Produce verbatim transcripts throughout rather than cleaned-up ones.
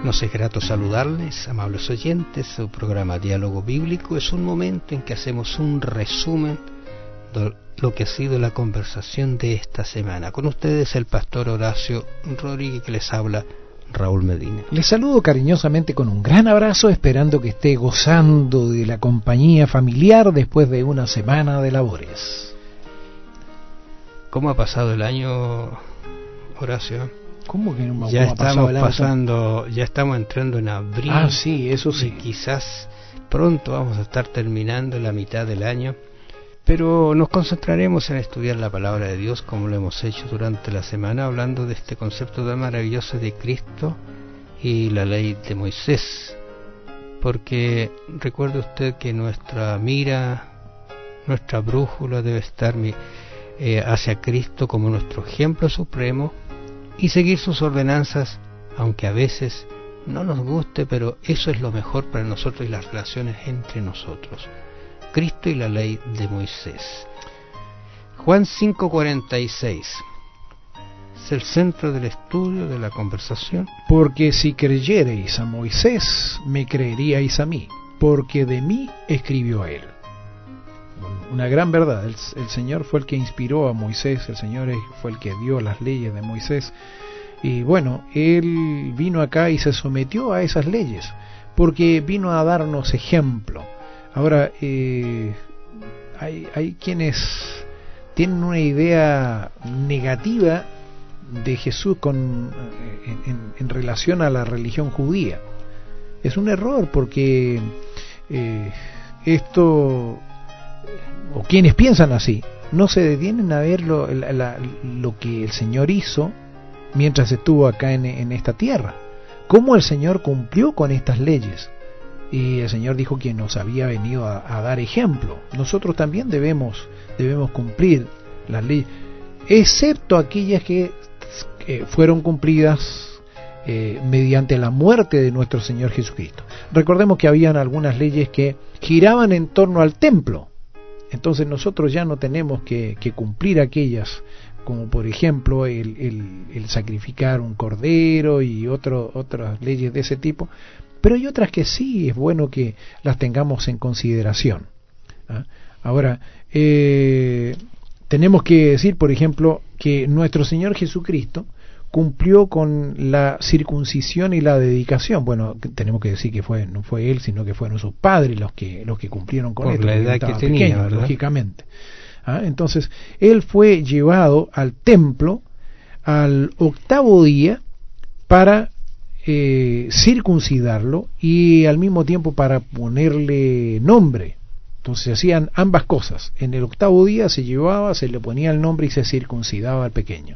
Nos es grato saludarles, amables oyentes. Su programa Diálogo Bíblico es un momento en que hacemos un resumen de lo que ha sido la conversación de esta semana. Con ustedes el pastor Horacio Rodríguez, que les habla, Raúl Medina. Les saludo cariñosamente con un gran abrazo, esperando que esté gozando de la compañía familiar después de una semana de labores. ¿Cómo ha pasado el año, Horacio? ¿Cómo que no ya estamos pasando, ya estamos entrando en abril? Ah, sí, eso sí. Y quizás pronto vamos a estar terminando la mitad del año, pero nos concentraremos en estudiar la palabra de Dios como lo hemos hecho durante la semana, hablando de este concepto tan maravilloso de Cristo y la ley de Moisés, porque recuerde usted que nuestra mira, nuestra brújula debe estar eh, hacia Cristo como nuestro ejemplo supremo, y seguir sus ordenanzas, aunque a veces no nos guste, pero eso es lo mejor para nosotros y las relaciones entre nosotros. Cristo y la ley de Moisés. Juan cinco cuarenta y seis es el centro del estudio, de la conversación. Porque si creyereis a Moisés, me creeríais a mí, porque de mí escribió él. Una gran verdad, el, el Señor fue el que inspiró a Moisés, el Señor fue el que dio las leyes de Moisés, y bueno, Él vino acá y se sometió a esas leyes, porque vino a darnos ejemplo. Ahora, eh, hay, hay quienes tienen una idea negativa de Jesús con, en, en, en relación a la religión judía. Es un error, porque eh, esto... o quienes piensan así, no se detienen a ver lo, la, la, lo que el Señor hizo mientras estuvo acá en, en esta tierra, cómo el Señor cumplió con estas leyes, y el Señor dijo que nos había venido a, a dar ejemplo. Nosotros también debemos, debemos cumplir las leyes, excepto aquellas que, que fueron cumplidas eh, mediante la muerte de nuestro Señor Jesucristo. Recordemos que habían algunas leyes que giraban en torno al templo. Entonces nosotros ya no tenemos que, que cumplir aquellas, como por ejemplo el, el, el sacrificar un cordero y otro, otras leyes de ese tipo, pero hay otras que sí es bueno que las tengamos en consideración. ¿Ah? Ahora, eh, tenemos que decir, por ejemplo, que nuestro Señor Jesucristo cumplió con la circuncisión y la dedicación. Bueno, tenemos que decir que fue no fue él, sino que fueron sus padres los que los que cumplieron con por esto, la edad que tenía, pequeño, ¿verdad? Lógicamente. ¿Ah? Entonces, él fue llevado al templo al octavo día para eh, circuncidarlo y al mismo tiempo para ponerle nombre. Entonces hacían ambas cosas. En el octavo día se llevaba, se le ponía el nombre y se circuncidaba al pequeño.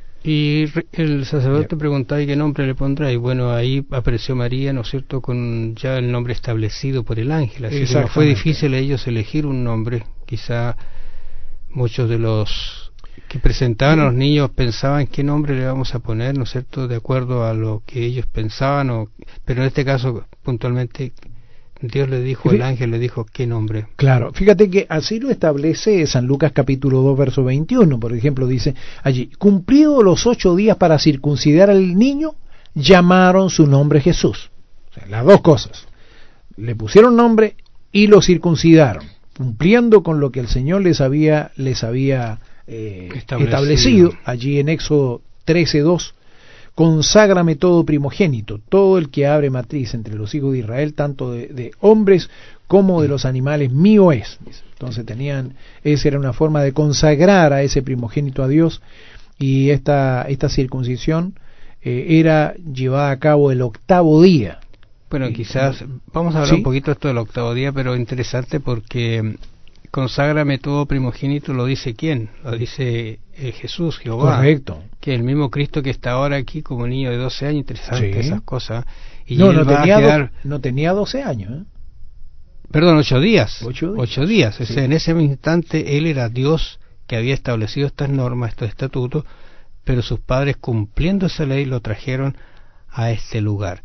Y el sacerdote preguntaba, ¿y qué nombre le pondrá? Y bueno, ahí apareció María, ¿no es cierto?, con ya el nombre establecido por el ángel. Así que no fue difícil a ellos elegir un nombre. Quizá muchos de los que presentaban a los niños pensaban qué nombre le vamos a poner, ¿no es cierto?, de acuerdo a lo que ellos pensaban, o, pero en este caso puntualmente Dios le dijo, el ángel le dijo qué nombre. Claro, fíjate que así lo establece San Lucas capítulo dos verso veintiuno, por ejemplo, dice allí: cumplidos los ocho días para circuncidar al niño, llamaron su nombre Jesús. O sea, las dos cosas, le pusieron nombre y lo circuncidaron, cumpliendo con lo que el Señor les había les había eh, establecido. establecido allí en Éxodo trece dos. Conságrame todo primogénito, todo el que abre matriz entre los hijos de Israel, tanto de, de hombres como de los animales, mío es. Entonces tenían, esa era una forma de consagrar a ese primogénito a Dios, y esta, esta circuncisión eh, era llevada a cabo el octavo día. Bueno, quizás vamos a hablar ¿sí? un poquito de esto del octavo día, pero interesante porque conságrame todo primogénito, ¿lo dice quién? Lo dice eh, Jesús, Jehová. Correcto. Que el mismo Cristo que está ahora aquí como niño de doce años, interesante sí. esas cosas. Y no, él no, va tenía a quedar... do, no tenía doce años. ¿eh? Perdón, ocho días. Ocho días. Ocho días. Sí. O sea, en ese instante él era Dios que había establecido estas normas, estos estatutos, pero sus padres, cumpliendo esa ley, lo trajeron a este lugar.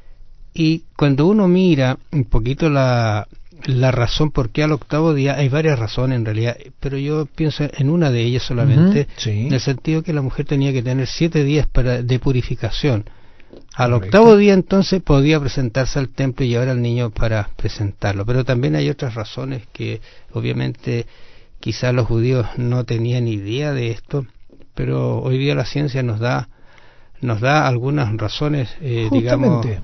Y cuando uno mira un poquito la... la razón por qué al octavo día, hay varias razones en realidad, pero yo pienso en una de ellas solamente, uh-huh, sí. en el sentido que la mujer tenía que tener siete días para, de purificación, Al Correcto. octavo día entonces podía presentarse al templo y llevar al niño para presentarlo. Pero también hay otras razones que obviamente quizás los judíos no tenían idea de esto, pero hoy día la ciencia nos da nos da algunas razones, eh, digamos. Justamente.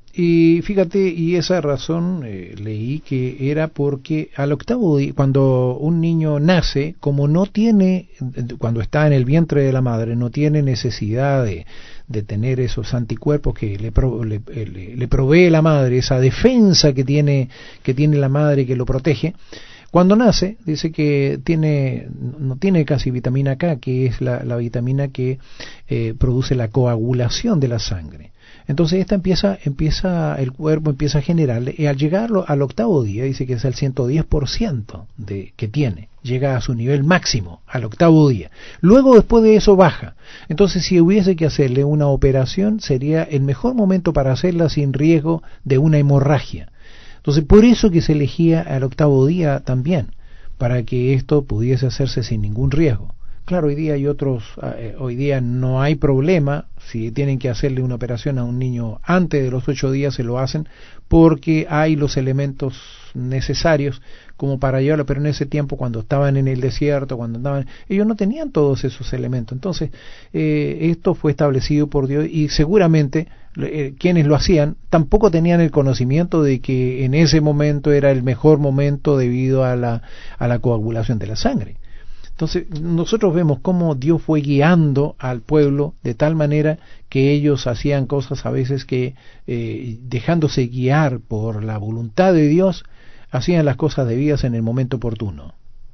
Y fíjate, y esa razón eh, leí que era porque al octavo día, cuando un niño nace, como no tiene, cuando está en el vientre de la madre, no tiene necesidad de, de tener esos anticuerpos que le, pro, le, le, le provee la madre, esa defensa que tiene, que tiene la madre que lo protege. Cuando nace, dice que tiene, no tiene casi vitamina K, que es la, la vitamina que eh, produce la coagulación de la sangre. Entonces esta empieza, empieza, el cuerpo empieza a generarle, y al llegar al octavo día, dice que es el ciento diez por ciento de, que tiene, llega a su nivel máximo, al octavo día. Luego después de eso baja. Entonces si hubiese que hacerle una operación, sería el mejor momento para hacerla sin riesgo de una hemorragia. Entonces por eso que se elegía al octavo día también, para que esto pudiese hacerse sin ningún riesgo. Claro, hoy día hay otros, eh, hoy día no hay problema, si tienen que hacerle una operación a un niño antes de los ocho días se lo hacen, porque hay los elementos necesarios como para llevarlo, pero en ese tiempo cuando estaban en el desierto, cuando andaban, ellos no tenían todos esos elementos. Entonces, eh, esto fue establecido por Dios y seguramente eh, quienes lo hacían tampoco tenían el conocimiento de que en ese momento era el mejor momento debido a la, a la coagulación de la sangre. Entonces nosotros vemos cómo Dios fue guiando al pueblo de tal manera que ellos hacían cosas a veces que eh, dejándose guiar por la voluntad de Dios, hacían las cosas debidas en el momento oportuno.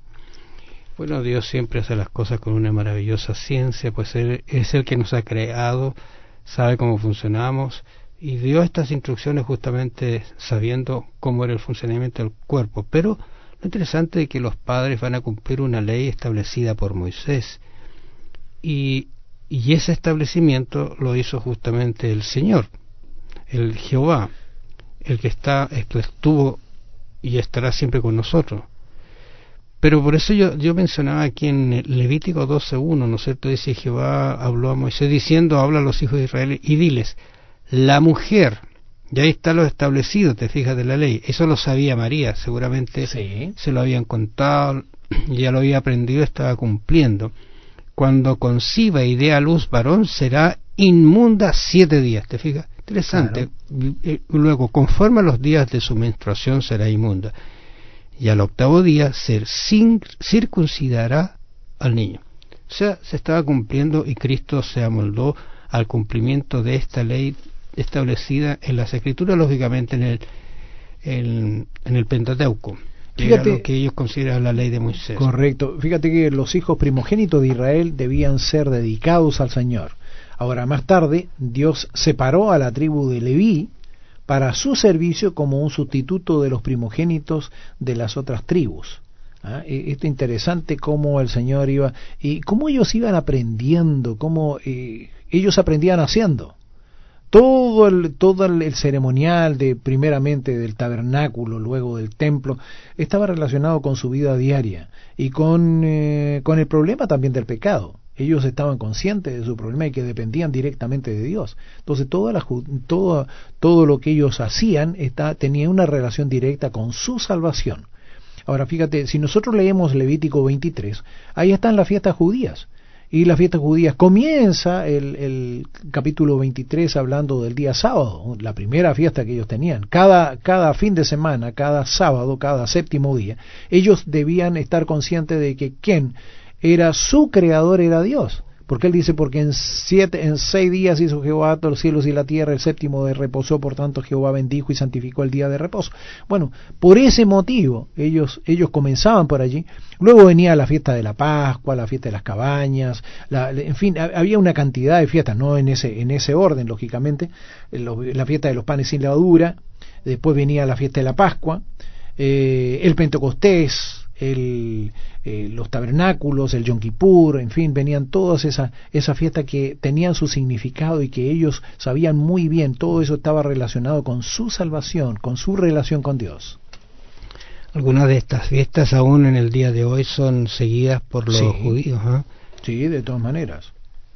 Bueno, Dios siempre hace las cosas con una maravillosa ciencia, pues Él es el que nos ha creado, sabe cómo funcionamos y dio estas instrucciones justamente sabiendo cómo era el funcionamiento del cuerpo. Pero lo interesante es que los padres van a cumplir una ley establecida por Moisés y, y ese establecimiento lo hizo justamente el Señor, el Jehová, el que está, el que estuvo y estará siempre con nosotros. Pero por eso yo, yo mencionaba aquí en Levítico doce uno, ¿no es cierto? Dice: Jehová habló a Moisés diciendo, habla a los hijos de Israel y diles, la mujer, y ahí está lo establecido, te fijas, de la ley. Eso lo sabía María, seguramente Sí. se lo habían contado, ya lo había aprendido, estaba cumpliendo. Cuando conciba y dé a luz varón, será inmunda siete días, te fijas. Interesante. Claro. Luego, conforme a los días de su menstruación, será inmunda. Y al octavo día se circuncidará al niño. O sea, se estaba cumpliendo y Cristo se amoldó al cumplimiento de esta ley establecida en las Escrituras, lógicamente en el en, en el Pentateuco, que Fíjate, era lo que ellos consideran la ley de Moisés. Correcto. Fíjate que los hijos primogénitos de Israel debían ser dedicados al Señor. Ahora, más tarde, Dios separó a la tribu de Leví para su servicio como un sustituto de los primogénitos de las otras tribus. ¿Ah? Esto es interesante cómo el Señor iba, y cómo ellos iban aprendiendo, cómo eh, ellos aprendían haciendo. Todo el, todo el ceremonial de primeramente del tabernáculo, luego del templo, estaba relacionado con su vida diaria y con, eh, con el problema también del pecado. Ellos estaban conscientes de su problema y que dependían directamente de Dios. Entonces toda la, todo, todo lo que ellos hacían está, tenía una relación directa con su salvación. Ahora fíjate, si nosotros leemos Levítico veintitrés, ahí están las fiestas judías. Y las fiestas judías comienza el, el capítulo veintitrés hablando del día sábado, la primera fiesta que ellos tenían. Cada, cada fin de semana, cada sábado, cada séptimo día, ellos debían estar conscientes de que quién era su creador, era Dios. Porque él dice, porque en siete, en seis días hizo Jehová los cielos y la tierra, el séptimo de reposó, por tanto Jehová bendijo y santificó el día de reposo. Bueno, por ese motivo ellos, ellos comenzaban por allí. Luego venía la fiesta de la Pascua, la fiesta de las cabañas, la, en fin, había una cantidad de fiestas, no en ese, en ese orden, lógicamente, la fiesta de los panes sin levadura, después venía la fiesta de la Pascua, eh, el Pentecostés, el, eh, los tabernáculos, el Yom Kippur, en fin, venían todas esas esa fiestas que tenían su significado y que ellos sabían muy bien, todo eso estaba relacionado con su salvación, con su relación con Dios. Algunas de estas fiestas aún en el día de hoy son seguidas por los sí, judíos, ¿eh? Sí, de todas maneras.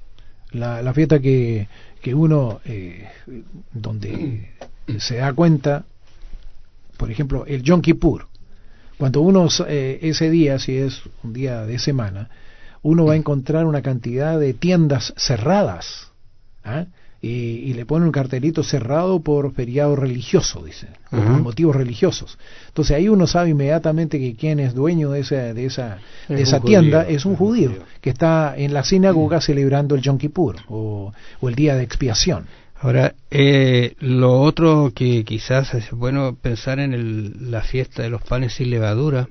la, la fiesta que, que uno, eh, donde se da cuenta, por ejemplo, el Yom Kippur. Cuando uno, eh, ese día, si es un día de semana, uno va a encontrar una cantidad de tiendas cerradas, ¿ah? y, y le ponen un cartelito cerrado por feriado religioso, dice, o uh-huh. por motivos religiosos. Entonces ahí uno sabe inmediatamente que quien es dueño de esa, de esa, de esa tienda judío, es un es judío, judío que está en la sinagoga uh-huh. celebrando el Yom Kippur o, o el día de expiación. Ahora, eh, lo otro que quizás es bueno pensar en el, la fiesta de los panes sin levadura.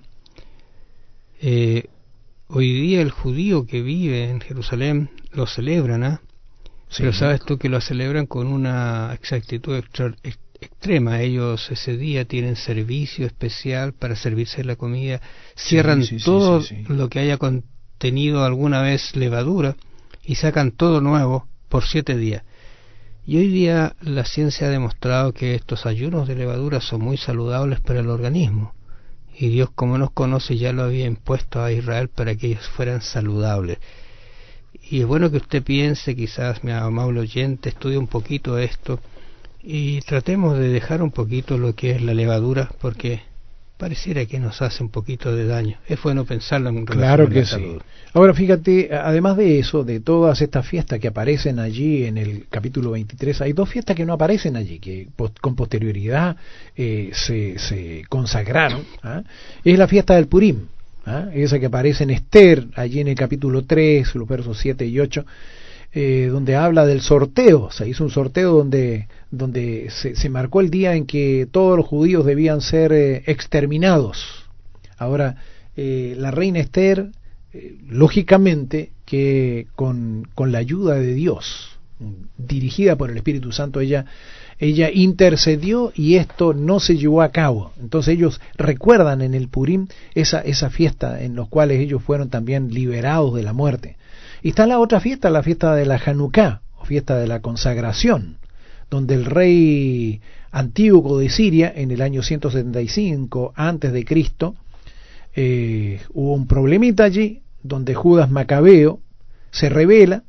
Eh, hoy día el judío que vive en Jerusalén lo celebran, ¿ah? ¿eh? Sí. Pero sabes tú que lo celebran con una exactitud extra, ex, extrema. Ellos ese día tienen servicio especial para servirse la comida, cierran sí, sí, todo sí, sí, sí. lo que haya contenido alguna vez levadura y sacan todo nuevo por siete días. Y hoy día la ciencia ha demostrado que estos ayunos de levadura son muy saludables para el organismo. Y Dios, como nos conoce, ya lo había impuesto a Israel para que ellos fueran saludables. Y es bueno que usted piense, quizás, mi amable oyente, estudie un poquito esto y tratemos de dejar un poquito lo que es la levadura, porque pareciera que nos hace un poquito de daño. Es bueno pensarlo en relación claro a que la sí. salud. Ahora fíjate, además de eso, de todas estas fiestas que aparecen allí en el capítulo veintitrés, hay dos fiestas que no aparecen allí, que con posterioridad eh, se, se consagraron. ¿Ah? Es la fiesta del Purim, ¿ah? esa que aparece en Esther, allí en el capítulo tres, los versos siete y ocho, eh, donde habla del sorteo. Se hizo un sorteo donde, donde se, se marcó el día en que todos los judíos debían ser eh, exterminados. Ahora, eh, la reina Esther, eh, lógicamente que con, con la ayuda de Dios, dirigida por el Espíritu Santo, ella, ella intercedió y esto no se llevó a cabo. Entonces ellos recuerdan en el Purim esa, esa fiesta en la cual ellos fueron también liberados de la muerte. Y está la otra fiesta, la fiesta de la Hanukkah, o fiesta de la consagración, donde el rey Antíoco de Siria, en el año ciento setenta y cinco antes de Cristo, eh, hubo un problemita allí, donde Judas Macabeo se rebela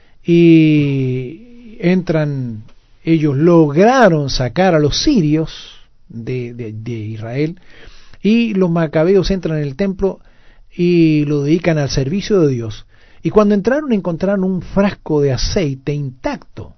y entran, ellos lograron sacar a los sirios de, de, de Israel, y los macabeos entran en el templo y lo dedican al servicio de Dios. Y cuando entraron encontraron un frasco de aceite intacto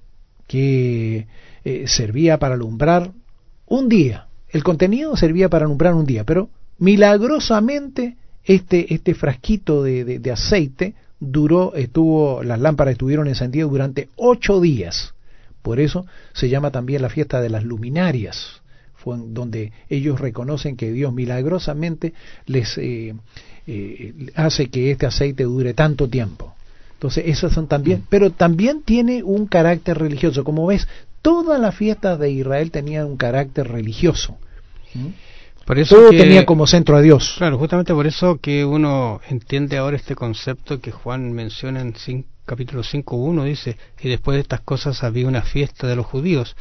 que eh, servía para alumbrar un día. El contenido servía para alumbrar un día, pero milagrosamente este, este frasquito de, de, de aceite duró, estuvo, las lámparas estuvieron encendidas durante ocho días. Por eso se llama también la fiesta de las luminarias, fue donde ellos reconocen que Dios milagrosamente les eh, eh, hace que este aceite dure tanto tiempo. Entonces esas son también, pero también tiene un carácter religioso. Como ves, todas las fiestas de Israel tenían un carácter religioso. ¿Mm? Por eso todo que, tenía como centro a Dios. Claro, justamente por eso que uno entiende ahora este concepto que Juan menciona en cinco, capítulo cinco uno, dice, y después de estas cosas había una fiesta de los judíos,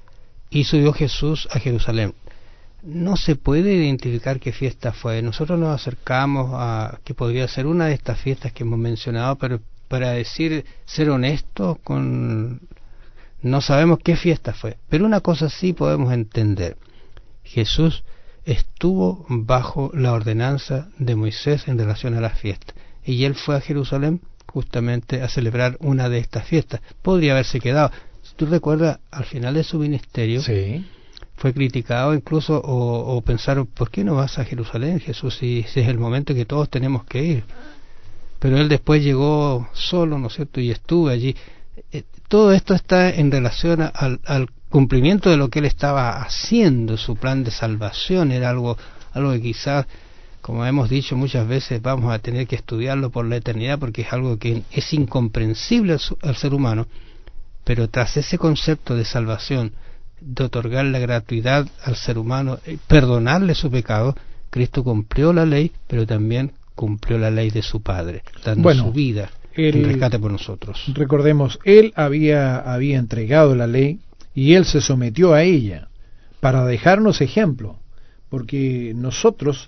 y subió Jesús a Jerusalén. No se puede identificar qué fiesta fue. Nosotros nos acercamos a que podría ser una de estas fiestas que hemos mencionado, pero para decir, ser honestos, con no sabemos qué fiesta fue. Pero una cosa sí podemos entender. Jesús estuvo bajo la ordenanza de Moisés en relación a las fiestas, y él fue a Jerusalén justamente a celebrar una de estas fiestas. Podría haberse quedado. Si tú recuerdas, al final de su ministerio, sí, fue criticado incluso, o, o pensaron, ¿por qué no vas a Jerusalén, Jesús, si, si es el momento que todos tenemos que ir? Pero él después llegó solo, ¿no es cierto?, y estuvo allí. Eh, todo esto está en relación a, al, al cumplimiento de lo que él estaba haciendo. Su plan de salvación era algo, algo que quizás, como hemos dicho muchas veces, vamos a tener que estudiarlo por la eternidad, porque es algo que es incomprensible al, al ser humano. Pero tras ese concepto de salvación, de otorgar la gratuidad al ser humano, perdonarle su pecado, Cristo cumplió la ley, pero también cumplió la ley de su Padre, dando bueno, su vida él, en rescate por nosotros. Recordemos, él había, había entregado la ley y él se sometió a ella para dejarnos ejemplo, porque nosotros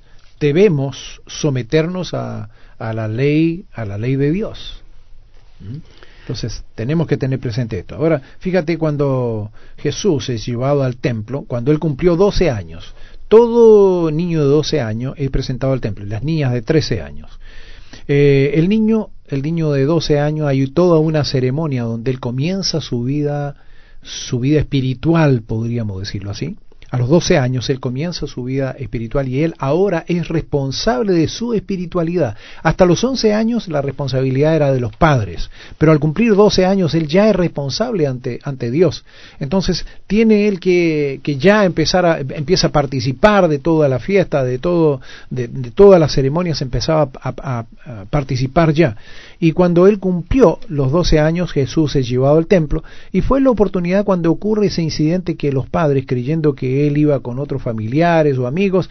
debemos someternos a, a la ley, a la ley de Dios. ¿Mm? Entonces tenemos que tener presente esto. Ahora, fíjate, cuando Jesús es llevado al templo, cuando él cumplió doce años, todo niño de doce años es presentado al templo, y las niñas de trece años. Eh, el niño, el niño de doce años, hay toda una ceremonia donde él comienza su vida, su vida espiritual, podríamos decirlo así. A los doce años él comienza su vida espiritual y él ahora es responsable de su espiritualidad. Hasta los once años la responsabilidad era de los padres, pero al cumplir doce años él ya es responsable ante, ante Dios. Entonces tiene él que, que ya empezar a, empieza a participar de toda la fiesta, de todo, de, de todas las ceremonias, empezaba a, a, a participar ya. Y cuando él cumplió los doce años, Jesús es llevado al templo, y fue la oportunidad cuando ocurre ese incidente que los padres, creyendo que él iba con otros familiares o amigos,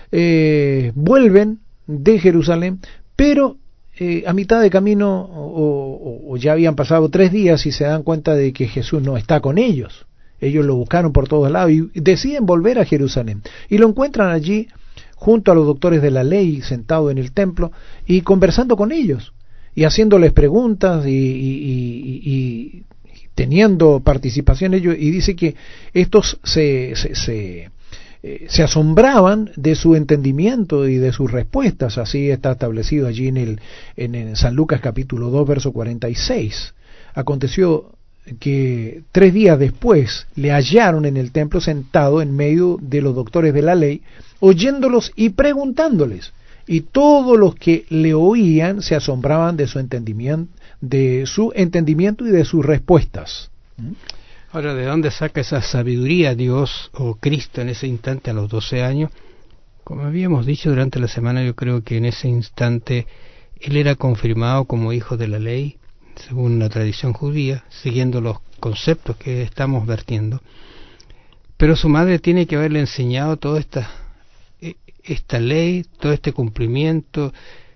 eh, vuelven de Jerusalén, pero eh, a mitad de camino, o, o, o ya habían pasado tres días y se dan cuenta de que Jesús no está con ellos. Ellos lo buscaron por todos lados y deciden volver a Jerusalén. Y lo encuentran allí, junto a los doctores de la ley, sentado en el templo y conversando con ellos, y haciéndoles preguntas y, y, y, y teniendo participación ellos, y dice que estos se, se, se, eh, se asombraban de su entendimiento y de sus respuestas. Así está establecido allí en, el, en, en San Lucas capítulo dos, verso cuarenta y seis. Aconteció que tres días después le hallaron en el templo sentado en medio de los doctores de la ley, oyéndolos y preguntándoles. Y todos los que le oían se asombraban de su entendimiento, de su entendimiento y de sus respuestas. Ahora, ¿de dónde saca esa sabiduría Dios o Cristo en ese instante a los doce años? Como habíamos dicho durante la semana, yo creo que en ese instante él era confirmado como hijo de la ley, según la tradición judía, siguiendo los conceptos que estamos vertiendo. Pero su madre tiene que haberle enseñado toda esta esta ley, todo este cumplimiento,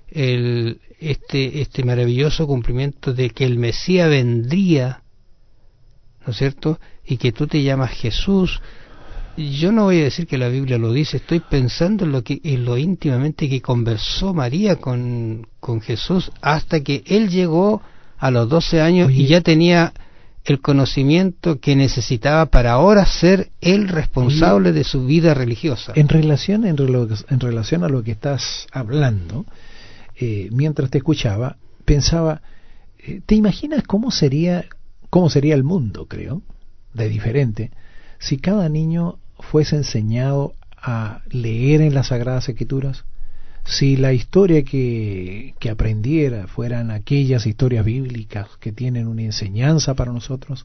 el, este, este maravilloso cumplimiento de que el Mesías vendría, ¿no es cierto? Y que tú te llamas Jesús. Yo no voy a decir que la Biblia lo dice, estoy pensando en lo que, en lo íntimamente que conversó María con, con Jesús hasta que él llegó a los doce años. Oye, y ya tenía el conocimiento que necesitaba para ahora ser el responsable de su vida religiosa. En relación, en, relo, en relación a lo que estás hablando, eh, mientras te escuchaba, pensaba, eh, ¿te imaginas cómo sería, cómo sería el mundo, creo, de diferente, si cada niño fuese enseñado a leer en las Sagradas Escrituras? Si la historia que, que aprendiera fueran aquellas historias bíblicas que tienen una enseñanza para nosotros,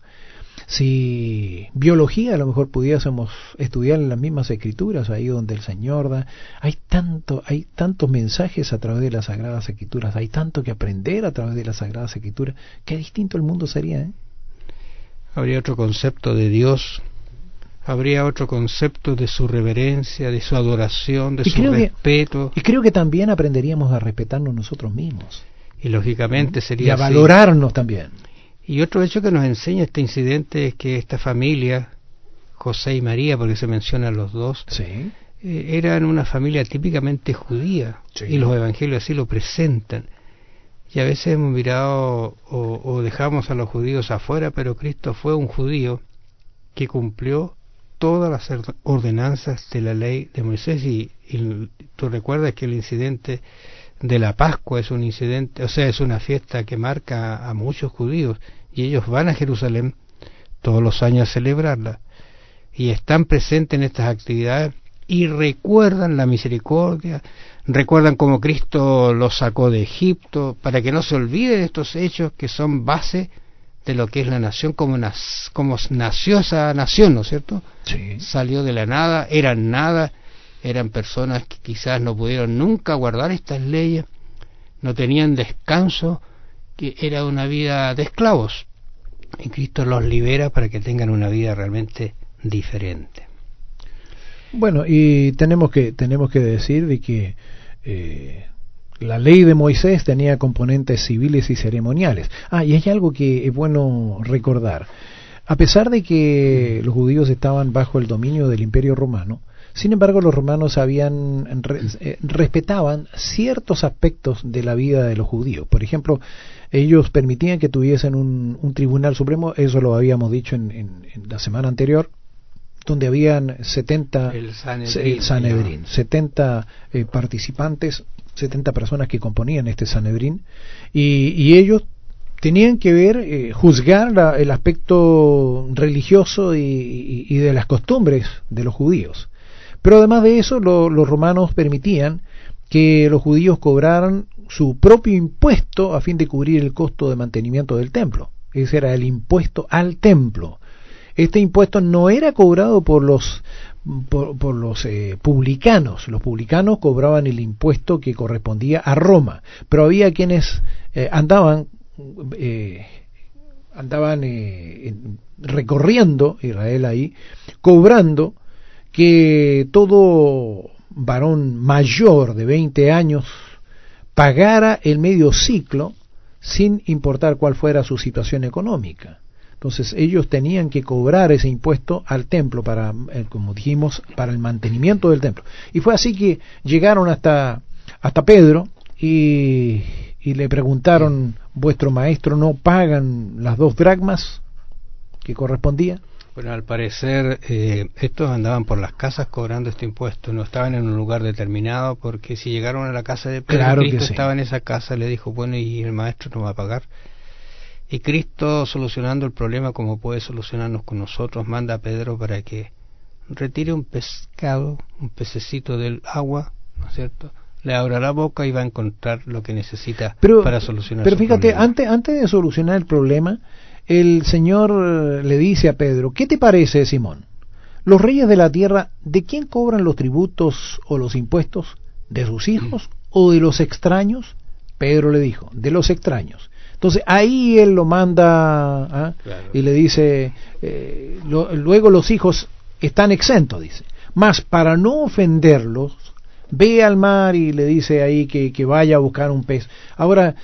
si biología a lo mejor pudiésemos estudiar en las mismas escrituras, ahí donde el Señor da, hay tanto, hay tantos mensajes a través de las Sagradas Escrituras, hay tanto que aprender a través de las Sagradas Escrituras, qué distinto el mundo sería, ¿eh? Habría otro concepto de Dios, habría otro concepto de su reverencia, de su adoración, de y su respeto. Que, y creo que también aprenderíamos a respetarnos nosotros mismos. Y lógicamente sería Y a así. valorarnos también. Y otro hecho que nos enseña este incidente es que esta familia, José y María, porque se mencionan los dos, sí. eh, eran una familia típicamente judía, sí. Y los evangelios así lo presentan. Y a veces hemos mirado o, o dejamos a los judíos afuera, pero Cristo fue un judío que cumplió todas las ordenanzas de la ley de Moisés, y, y tú recuerdas que el incidente de la Pascua es un incidente, o sea, es una fiesta que marca a, a muchos judíos, y ellos van a Jerusalén todos los años a celebrarla, y están presentes en estas actividades, y recuerdan la misericordia, recuerdan cómo Cristo los sacó de Egipto, para que no se olviden estos hechos que son base de lo que es la nación, como, nas, como nació esa nación, ¿no es cierto? Sí. Salió de la nada, eran nada, eran personas que quizás no pudieron nunca guardar estas leyes, no tenían descanso, que era una vida de esclavos, y Cristo los libera para que tengan una vida realmente diferente. Bueno, y tenemos que tenemos que decir de que eh, la ley de Moisés tenía componentes civiles y ceremoniales. Ah, y hay algo que es bueno recordar. A pesar de que los judíos estaban bajo el dominio del Imperio Romano, Sin embargo, los romanos habían re, eh, respetaban ciertos aspectos de la vida de los judíos. Por ejemplo, ellos permitían que tuviesen un, un tribunal supremo, eso lo habíamos dicho en, en, en la semana anterior, donde habían setenta, el Sanedrín, el Sanedrín setenta eh, participantes, setenta personas que componían este Sanedrín, y, y ellos tenían que ver, eh, juzgar la, el aspecto religioso y, y, y de las costumbres de los judíos. Pero además de eso, lo, los romanos permitían que los judíos cobraran su propio impuesto a fin de cubrir el costo de mantenimiento del templo. Ese era el impuesto al templo. Este impuesto no era cobrado por los por, por los eh, publicanos. Los publicanos cobraban el impuesto que correspondía a Roma, pero había quienes eh, andaban eh, andaban eh, en, recorriendo Israel ahí, cobrando que todo varón mayor de veinte años pagara el medio ciclo sin importar cuál fuera su situación económica. Entonces ellos tenían que cobrar ese impuesto al templo para, como dijimos, para el mantenimiento del templo. Y fue así que llegaron hasta, hasta Pedro y, y le preguntaron: ¿vuestro maestro no pagan las dos dracmas que correspondía? Bueno, al parecer eh, estos andaban por las casas cobrando este impuesto, no estaban en un lugar determinado, porque si llegaron a la casa de Pedro, claro, Cristo que sí. estaba en esa casa, le dijo, bueno, y el maestro no va a pagar. Y Cristo, solucionando el problema como puede solucionarnos con nosotros, manda a Pedro para que retire un pescado, un pececito del agua, ¿no es cierto?, le abra la boca y va a encontrar lo que necesita pero, para solucionar pero su fíjate, problema. antes, antes de solucionar el problema, el Señor le dice a Pedro: ¿qué te parece, Simón? ¿Los reyes de la tierra de quién cobran los tributos o los impuestos? ¿De sus hijos o de los extraños? Pedro le dijo: de los extraños. Entonces ahí él lo manda, ¿ah? Claro. Y le dice, eh, lo, luego los hijos están exentos, dice, mas para no ofenderlos, ve al mar, y le dice ahí que, que vaya a buscar un pez. Ahora,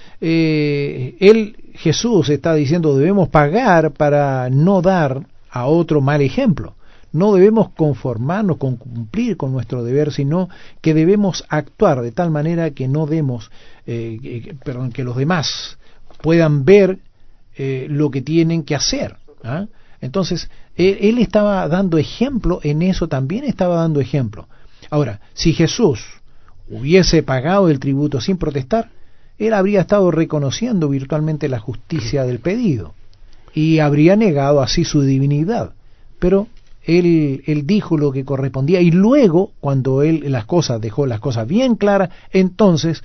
eh, él, Jesús está diciendo, debemos pagar para no dar a otro mal ejemplo. No debemos conformarnos con cumplir con nuestro deber, sino que debemos actuar de tal manera que no demos, eh, que, perdón, que los demás puedan ver eh, lo que tienen que hacer, ¿ah? Entonces, él, él estaba dando ejemplo, en eso también estaba dando ejemplo. Ahora, si Jesús hubiese pagado el tributo sin protestar, él habría estado reconociendo virtualmente la justicia del pedido y habría negado así su divinidad. Pero él, él dijo lo que correspondía, y luego, cuando él las cosas dejó las cosas bien claras, entonces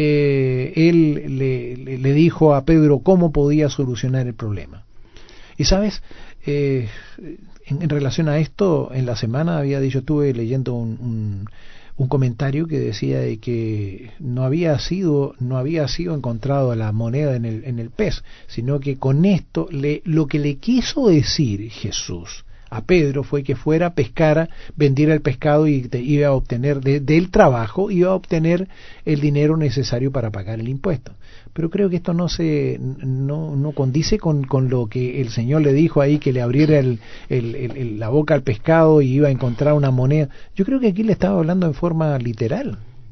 eh, él le, le, le dijo a Pedro cómo podía solucionar el problema. Y sabes, eh, en, en relación a esto, en la semana había dicho, estuve leyendo un, un, un comentario que decía de que no había sido no había sido encontrado la moneda en el en el pez, sino que con esto le, lo que le quiso decir Jesús a Pedro fue que fuera, pescara, vendiera el pescado y te iba a obtener de, del trabajo, iba a obtener el dinero necesario para pagar el impuesto. Pero creo que esto no se no, no condice con, con lo que el Señor le dijo ahí, que le abriera el, el, el, el, la boca al pescado y iba a encontrar una moneda. Yo creo que aquí le estaba hablando en forma literal.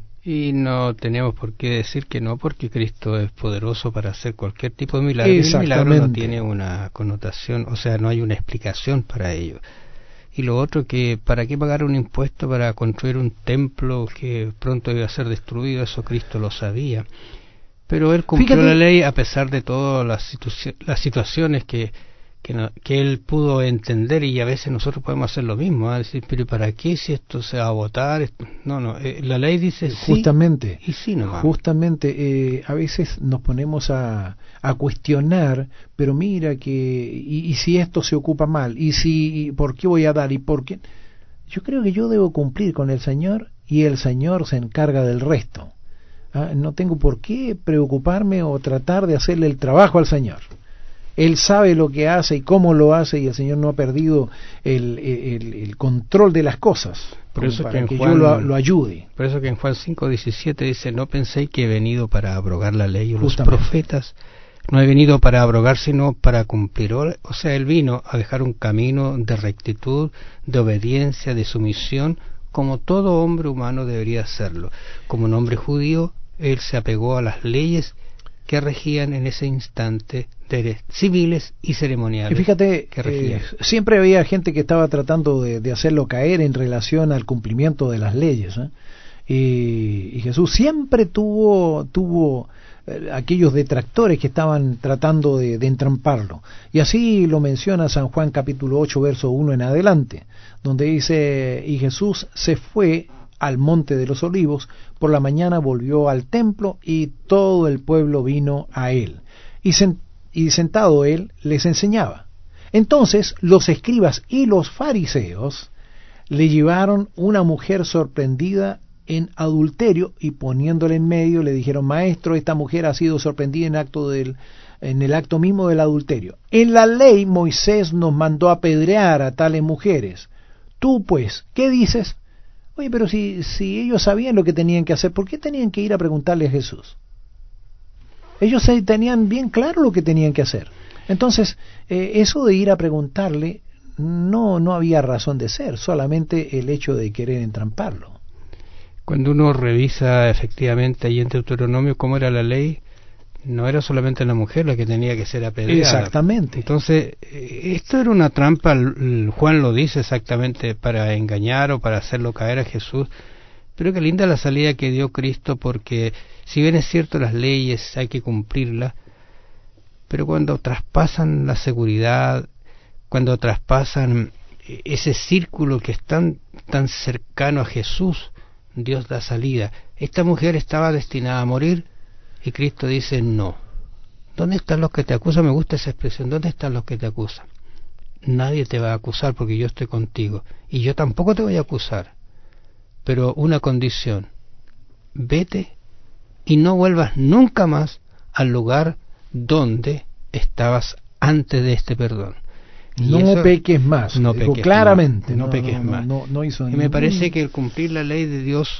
Y no tenemos por qué decir que no, porque Cristo es poderoso para hacer cualquier tipo de milagro. Y el milagro no tiene una connotación, o sea, no hay una explicación para ello. Y lo otro, que ¿para qué pagar un impuesto para construir un templo que pronto iba a ser destruido? Eso Cristo lo sabía. Pero él cumplió Fíjate. la ley a pesar de todas las, situ- las situaciones que que, no, que él pudo entender, y a veces nosotros podemos hacer lo mismo, ¿eh? Decir, pero ¿para qué si esto se va a votar? No, no, eh, la ley dice justamente, sí y sí nomás. Justamente, eh, a veces nos ponemos a, a cuestionar, pero mira que, y, y si esto se ocupa mal, y si, ¿por qué voy a dar? ¿Y por qué? Yo creo que yo debo cumplir con el Señor, y el Señor se encarga del resto. ¿Ah? No tengo por qué preocuparme o tratar de hacerle el trabajo al Señor. Él sabe lo que hace y cómo lo hace, y el Señor no ha perdido el, el, el control de las cosas, por eso para que, que Juan, yo lo, lo ayude. Por eso que en Juan cinco diecisiete dice, no penséis que he venido para abrogar la ley o los profetas, no he venido para abrogar sino para cumplir. O sea, él vino a dejar un camino de rectitud, de obediencia, de sumisión, como todo hombre humano debería hacerlo. Como un hombre judío, él se apegó a las leyes que regían en ese instante, de civiles y ceremoniales. Y fíjate, que regían. Eh, siempre había gente que estaba tratando de, de hacerlo caer en relación al cumplimiento de las leyes, ¿eh? y, y Jesús siempre tuvo tuvo eh, aquellos detractores que estaban tratando de, de entramparlo, y así lo menciona San Juan capítulo ocho verso uno en adelante, donde dice: y Jesús se fue al monte de los olivos, por la mañana volvió al templo y todo el pueblo vino a él, y, sen, y sentado él les enseñaba. Entonces los escribas y los fariseos le llevaron una mujer sorprendida en adulterio, y poniéndole en medio le dijeron: maestro, esta mujer ha sido sorprendida en acto del en el acto mismo del adulterio. En la ley Moisés nos mandó apedrear a tales mujeres. Tú pues, ¿qué dices? Oye, pero si, si ellos sabían lo que tenían que hacer, ¿por qué tenían que ir a preguntarle a Jesús? Ellos tenían bien claro lo que tenían que hacer. Entonces, eh, eso de ir a preguntarle, no, no había razón de ser, solamente el hecho de querer entramparlo. Cuando uno revisa efectivamente ahí en Deuteronomio cómo era la ley, no era solamente la mujer la que tenía que ser apedreada. Exactamente. Entonces, esto era una trampa, Juan lo dice exactamente, para engañar o para hacerlo caer a Jesús. Pero qué linda la salida que dio Cristo, porque si bien es cierto las leyes hay que cumplirlas, pero cuando traspasan la seguridad, cuando traspasan ese círculo que es tan, tan cercano a Jesús, Dios da salida. Esta mujer estaba destinada a morir, y Cristo dice: no. ¿Dónde están los que te acusan? Me gusta esa expresión. ¿Dónde están los que te acusan? Nadie te va a acusar porque yo estoy contigo. Y yo tampoco te voy a acusar. Pero una condición: vete y no vuelvas nunca más al lugar donde estabas antes de este perdón. Y no eso, peques más. No digo, peques claramente. Más, no, no, peques no, más. No, no hizo y ningún... me parece que el cumplir la ley de Dios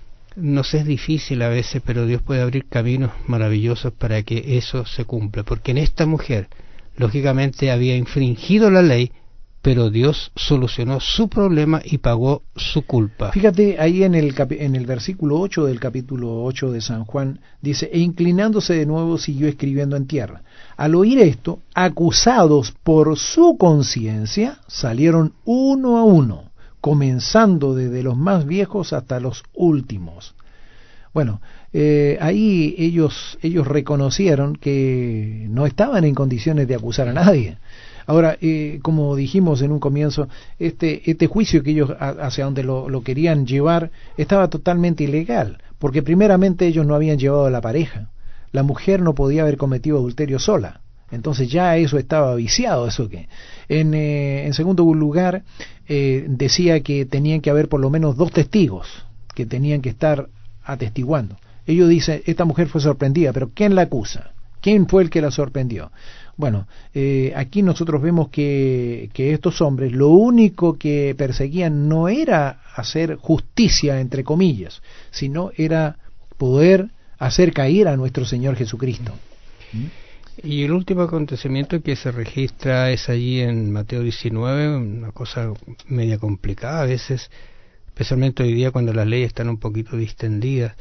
nos es difícil a veces, pero Dios puede abrir caminos maravillosos para que eso se cumpla, porque en esta mujer lógicamente había infringido la ley, pero Dios solucionó su problema y pagó su culpa. Fíjate ahí en el capi- en el versículo ocho del capítulo ocho de San Juan, dice: e inclinándose de nuevo siguió escribiendo en tierra. Al oír esto, acusados por su conciencia, salieron uno a uno, comenzando desde los más viejos hasta los últimos. Bueno, eh, ahí ellos, ellos reconocieron que no estaban en condiciones de acusar a nadie. Ahora, eh, como dijimos en un comienzo, este, este juicio que ellos a, hacia donde lo, lo querían llevar estaba totalmente ilegal, porque primeramente ellos no habían llevado a la pareja. La mujer no podía haber cometido adulterio sola. Entonces ya eso estaba viciado, eso que. En, eh, en segundo lugar, eh, decía que tenían que haber por lo menos dos testigos que tenían que estar atestiguando. Ellos dicen: esta mujer fue sorprendida, pero ¿quién la acusa? ¿Quién fue el que la sorprendió? Bueno, eh, aquí nosotros vemos que, que estos hombres lo único que perseguían no era hacer justicia, entre comillas, sino era poder hacer caer a nuestro Señor Jesucristo. ¿Mm? Y el último acontecimiento que se registra es allí en Mateo diecinueve, una cosa media complicada a veces, especialmente hoy día cuando las leyes están un poquito distendidas.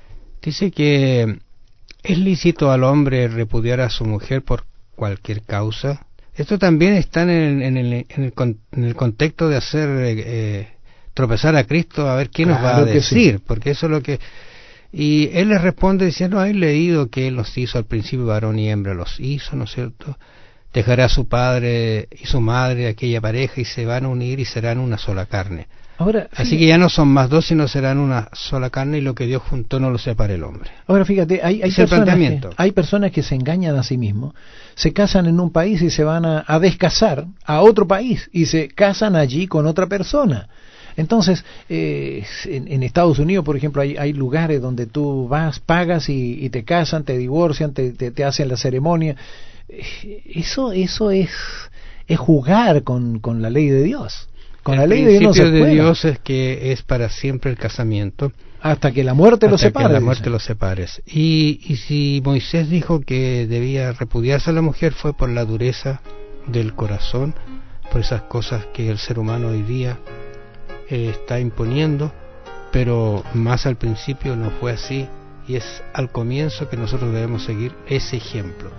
Dice que es lícito al hombre repudiar a su mujer por cualquier causa. Esto también está en el, en el, en el, en el contexto de hacer eh, tropezar a Cristo, a ver qué nos Claro va a decir, sí. porque eso es lo que... Y él les responde diciendo: ¿hay leído que él los hizo al principio varón y hembra? Los hizo, ¿no es cierto? Dejará a su padre y su madre, aquella pareja, y se van a unir y serán una sola carne. Ahora, Así que ya no son más dos, sino serán una sola carne, y lo que Dios juntó no lo separe el hombre. Ahora fíjate, hay, hay, es el personas planteamiento. que, hay personas que se engañan a sí mismos, se casan en un país y se van a, a descasar a otro país y se casan allí con otra persona. Entonces, eh, en, en Estados Unidos, por ejemplo, hay, hay lugares donde tú vas, pagas y, y te casan, te divorcian, te, te, te hacen la ceremonia. Eso, eso es, es jugar con, con la ley de Dios. Con el la ley de Dios no se principio de puede. Dios es que es para siempre el casamiento, hasta que la muerte hasta lo separe. que la muerte dice. lo separes. Y, y si Moisés dijo que debía repudiarse a la mujer, fue por la dureza del corazón, por esas cosas que el ser humano hoy día eh, está imponiendo, pero más al principio no fue así, y es al comienzo que nosotros debemos seguir ese ejemplo.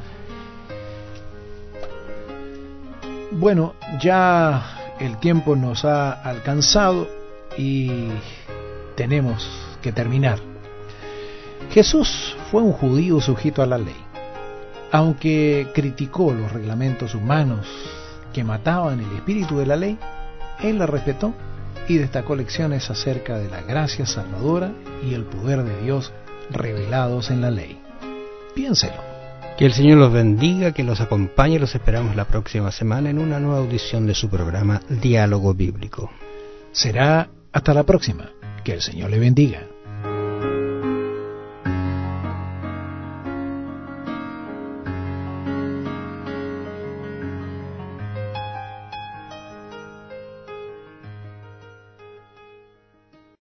Bueno, ya el tiempo nos ha alcanzado y tenemos que terminar. Jesús fue un judío sujeto a la ley. Aunque criticó los reglamentos humanos que mataban el espíritu de la ley, él la respetó y destacó lecciones acerca de la gracia salvadora y el poder de Dios revelados en la ley. Piénselo. Que el Señor los bendiga, que los acompañe. Los esperamos la próxima semana en una nueva audición de su programa Diálogo Bíblico. Será hasta la próxima. Que el Señor le bendiga.